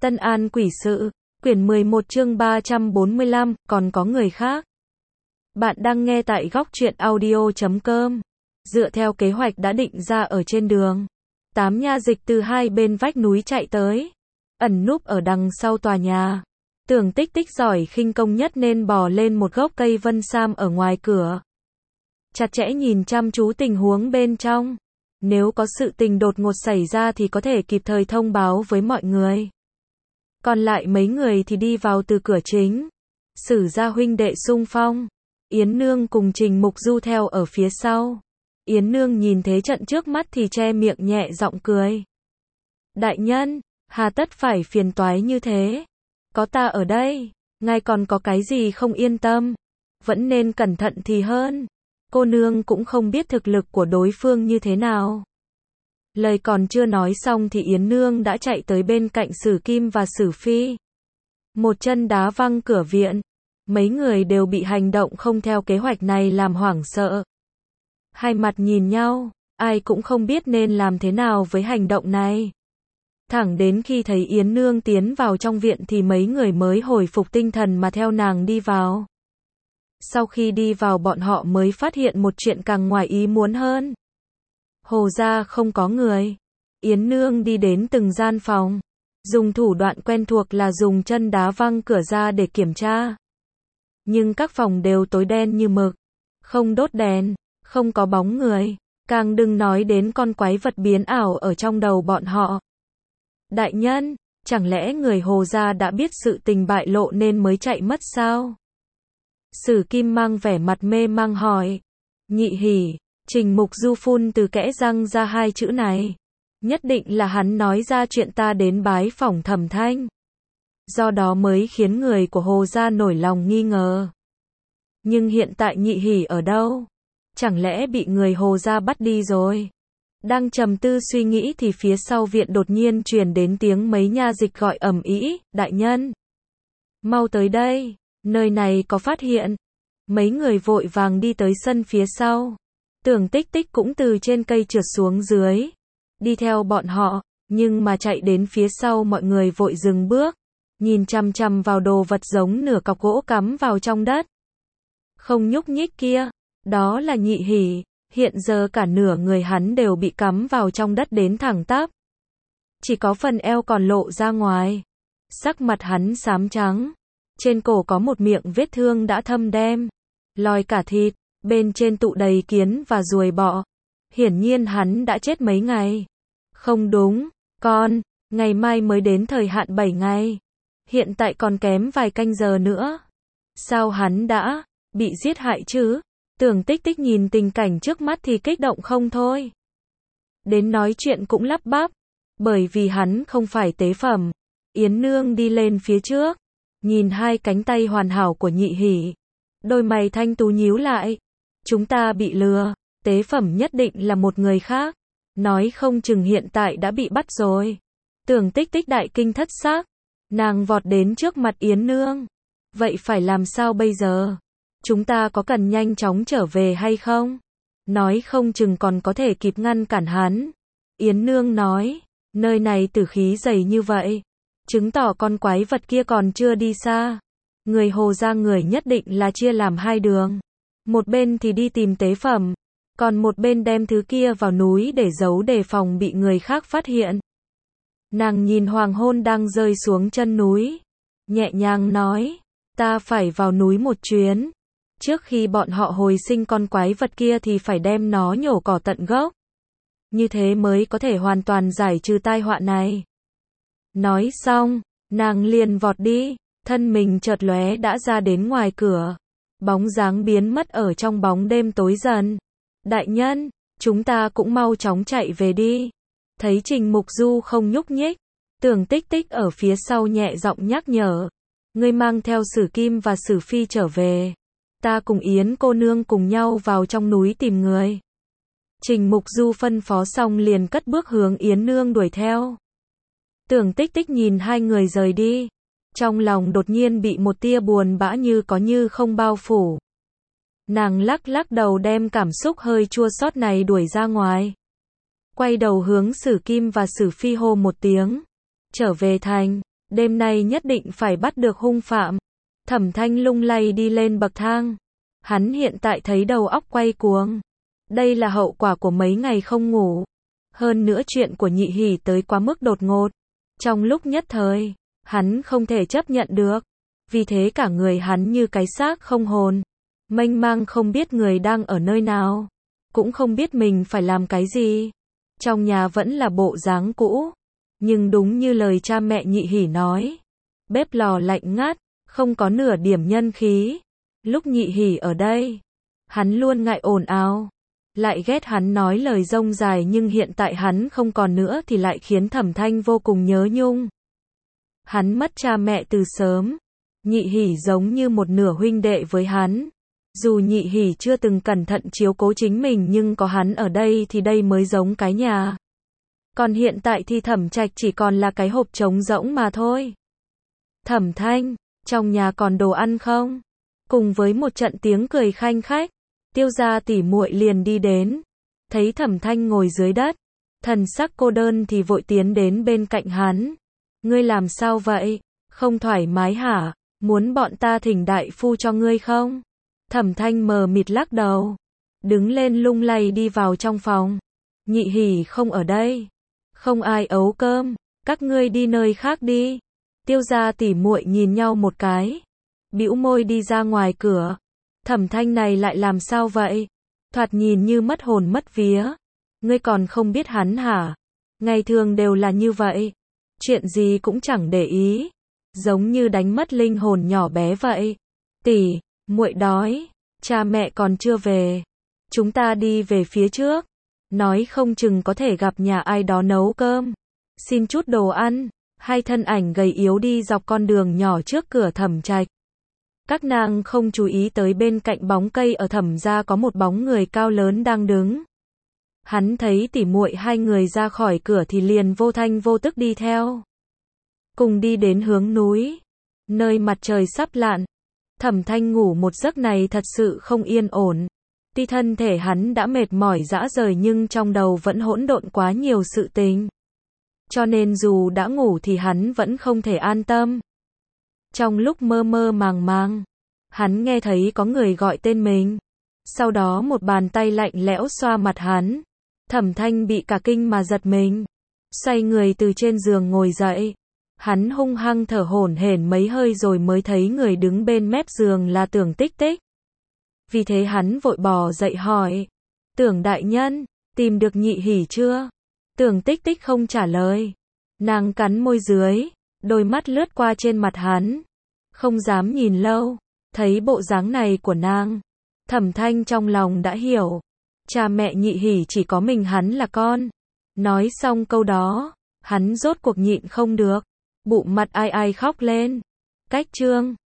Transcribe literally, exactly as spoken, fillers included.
Tân An Quỷ Sự, quyển mười một chương ba trăm bốn mươi lăm, còn có người khác. Bạn đang nghe tại góc truyện audio chấm com. Dựa theo kế hoạch đã định ra ở trên đường, tám nha dịch từ hai bên vách núi chạy tới, ẩn núp ở đằng sau tòa nhà. Tưởng Tích Tích giỏi khinh công nhất nên bò lên một gốc cây vân sam ở ngoài cửa, chặt chẽ nhìn chăm chú tình huống bên trong. Nếu có sự tình đột ngột xảy ra thì có thể kịp thời thông báo với mọi người. Còn lại mấy người thì đi vào từ cửa chính. Sử gia huynh đệ xung phong, Yến Nương cùng Trình Mục Du theo ở phía sau. Yến Nương nhìn thế trận trước mắt thì che miệng nhẹ giọng cười. Đại nhân, hà tất phải phiền toái như thế? Có ta ở đây, ngài còn có cái gì không yên tâm? Vẫn nên cẩn thận thì hơn. Cô nương cũng không biết thực lực của đối phương như thế nào. Lời còn chưa nói xong thì Yến Nương đã chạy tới bên cạnh Sử Kim và Sử Phi. Một chân đá văng cửa viện. Mấy người đều bị hành động không theo kế hoạch này làm hoảng sợ. Hai mặt nhìn nhau, ai cũng không biết nên làm thế nào với hành động này. Thẳng đến khi thấy Yến Nương tiến vào trong viện thì mấy người mới hồi phục tinh thần mà theo nàng đi vào. Sau khi đi vào bọn họ mới phát hiện một chuyện càng ngoài ý muốn hơn. Hồ gia không có người. Yến Nương đi đến từng gian phòng, dùng thủ đoạn quen thuộc là dùng chân đá văng cửa ra để kiểm tra. Nhưng các phòng đều tối đen như mực, không đốt đèn, không có bóng người, càng đừng nói đến con quái vật biến ảo ở trong đầu bọn họ. Đại nhân, chẳng lẽ người Hồ gia đã biết sự tình bại lộ nên mới chạy mất sao? Sử Kim mang vẻ mặt mê mang hỏi. Nhị hỉ, Trình Mục Du phun từ kẽ răng ra hai chữ này. Nhất định là hắn nói ra chuyện ta đến bái phỏng Thẩm Thanh. Do đó mới khiến người của Hồ gia nổi lòng nghi ngờ. Nhưng hiện tại nhị hỉ ở đâu? Chẳng lẽ bị người Hồ gia bắt đi rồi? Đang trầm tư suy nghĩ thì phía sau viện đột nhiên truyền đến tiếng mấy nha dịch gọi ầm ĩ, đại nhân, mau tới đây, nơi này có phát hiện. Mấy người vội vàng đi tới sân phía sau. Tưởng Tích Tích cũng từ trên cây trượt xuống dưới, đi theo bọn họ, nhưng mà chạy đến phía sau mọi người vội dừng bước, nhìn chằm chằm vào đồ vật giống nửa cọc gỗ cắm vào trong đất. Không nhúc nhích kia, đó là nhị hỉ, hiện giờ cả nửa người hắn đều bị cắm vào trong đất đến thẳng tắp. Chỉ có phần eo còn lộ ra ngoài. Sắc mặt hắn xám trắng, trên cổ có một miệng vết thương đã thâm đen, lòi cả thịt, bên trên tụ đầy kiến và ruồi bọ. Hiển nhiên hắn đã chết mấy ngày. Không đúng, con, ngày mai mới đến thời hạn bảy ngày. Hiện tại còn kém vài canh giờ nữa. Sao hắn đã bị giết hại chứ? Tưởng Tích Tích nhìn tình cảnh trước mắt thì kích động không thôi. Đến nói chuyện cũng lắp bắp, bởi vì hắn không phải tế phẩm. Yến Nương đi lên phía trước, nhìn hai cánh tay hoàn hảo của nhị hỉ. Đôi mày thanh tú nhíu lại. Chúng ta bị lừa, tế phẩm nhất định là một người khác. Nói không chừng hiện tại đã bị bắt rồi. Tưởng Tích Tích đại kinh thất xác. Nàng vọt đến trước mặt Yến Nương. Vậy phải làm sao bây giờ? Chúng ta có cần nhanh chóng trở về hay không? Nói không chừng còn có thể kịp ngăn cản hắn. Yến Nương nói, nơi này tử khí dày như vậy, chứng tỏ con quái vật kia còn chưa đi xa. Người Hồ gia người nhất định là chia làm hai đường. Một bên thì đi tìm tế phẩm, còn một bên đem thứ kia vào núi để giấu đề phòng bị người khác phát hiện. Nàng nhìn hoàng hôn đang rơi xuống chân núi, nhẹ nhàng nói, ta phải vào núi một chuyến. Trước khi bọn họ hồi sinh con quái vật kia thì phải đem nó nhổ cỏ tận gốc. Như thế mới có thể hoàn toàn giải trừ tai họa này. Nói xong, nàng liền vọt đi, thân mình chợt lóe đã ra đến ngoài cửa. Bóng dáng biến mất ở trong bóng đêm tối dần. Đại nhân, chúng ta cũng mau chóng chạy về đi. Thấy Trình Mục Du không nhúc nhích, Tưởng Tích Tích ở phía sau nhẹ giọng nhắc nhở. Ngươi mang theo Sử Kim và Sử Phi trở về. Ta cùng Yến cô nương cùng nhau vào trong núi tìm người. Trình Mục Du phân phó xong liền cất bước hướng Yến Nương đuổi theo. Tưởng Tích Tích nhìn hai người rời đi, trong lòng đột nhiên bị một tia buồn bã như có như không bao phủ. Nàng lắc lắc đầu đem cảm xúc hơi chua xót này đuổi ra ngoài. Quay đầu hướng Sử Kim và Sử Phi hô một tiếng. Trở về thành, Đêm nay nhất định phải bắt được hung phạm. Thẩm Thanh lung lay đi lên bậc thang. Hắn hiện tại thấy đầu óc quay cuồng. Đây là hậu quả của mấy ngày không ngủ. Hơn nữa chuyện của Nhị Hỉ tới quá mức đột ngột. Trong lúc nhất thời, hắn không thể chấp nhận được. Vì thế cả người hắn như cái xác không hồn. Mênh mang không biết người đang ở nơi nào. Cũng không biết mình phải làm cái gì. Trong nhà vẫn là bộ dáng cũ. Nhưng đúng như lời cha mẹ Nhị Hỉ nói. Bếp lò lạnh ngắt, không có nửa điểm nhân khí. Lúc Nhị Hỉ ở đây, hắn luôn ngại ồn ào. Lại ghét hắn nói lời rông dài, nhưng hiện tại hắn không còn nữa thì lại khiến Thẩm Thanh vô cùng nhớ nhung. Hắn mất cha mẹ từ sớm. Nhị Hỉ giống như một nửa huynh đệ với hắn. Dù Nhị Hỉ chưa từng cẩn thận chiếu cố chính mình, nhưng có hắn ở đây thì đây mới giống cái nhà. Còn hiện tại thì Thẩm Trạch chỉ còn là cái hộp trống rỗng mà thôi. Thẩm Thanh, trong nhà còn đồ ăn không? Cùng với một trận tiếng cười khanh khách, Tiêu gia tỷ muội liền đi đến. Thấy Thẩm Thanh ngồi dưới đất, thần sắc cô đơn thì vội tiến đến bên cạnh hắn. Ngươi làm sao vậy? Không thoải mái hả? Muốn bọn ta thỉnh đại phu cho ngươi không? Thẩm Thanh mờ mịt lắc đầu. Đứng lên lung lay đi vào trong phòng. Nhị Hỉ không ở đây. Không ai ấu cơm. Các ngươi đi nơi khác đi. Tiêu gia tỷ muội nhìn nhau một cái. Bĩu môi đi ra ngoài cửa. Thẩm Thanh này lại làm sao vậy? Thoạt nhìn như mất hồn mất vía. Ngươi còn không biết hắn hả? Ngày thường đều là như vậy. Chuyện gì cũng chẳng để ý. Giống như đánh mất linh hồn nhỏ bé vậy. Tỷ, muội đói. Cha mẹ còn chưa về. Chúng ta đi về phía trước. Nói không chừng có thể gặp nhà ai đó nấu cơm. Xin chút đồ ăn. Hai thân ảnh gầy yếu đi dọc con đường nhỏ trước cửa Thẩm Trạch. Các nàng không chú ý tới bên cạnh bóng cây ở Thẩm gia có một bóng người cao lớn đang đứng. Hắn thấy tỉ muội hai người ra khỏi cửa thì liền vô thanh vô tức đi theo. Cùng đi đến hướng núi, nơi mặt trời sắp lặn. Thẩm Thanh ngủ một giấc này thật sự không yên ổn. Tuy thân thể hắn đã mệt mỏi rã rời nhưng trong đầu vẫn hỗn độn quá nhiều sự tình. Cho nên dù đã ngủ thì hắn vẫn không thể an tâm. Trong lúc mơ mơ màng màng, hắn nghe thấy có người gọi tên mình. Sau đó một bàn tay lạnh lẽo xoa mặt hắn. Thẩm Thanh bị cả kinh mà giật mình. Xoay người từ trên giường ngồi dậy. Hắn hung hăng thở hổn hển mấy hơi rồi mới thấy người đứng bên mép giường là Tưởng Tích Tích. Vì thế hắn vội bò dậy hỏi. Tưởng đại nhân, tìm được Nhị Hỉ chưa? Tưởng Tích Tích không trả lời. Nàng cắn môi dưới, đôi mắt lướt qua trên mặt hắn. Không dám nhìn lâu. Thấy bộ dáng này của nàng, Thẩm Thanh trong lòng đã hiểu. Cha mẹ Nhị Hỉ chỉ có mình hắn là con. Nói xong câu đó, hắn rốt cuộc nhịn không được. Bụng mặt ai ai khóc lên. Cách chương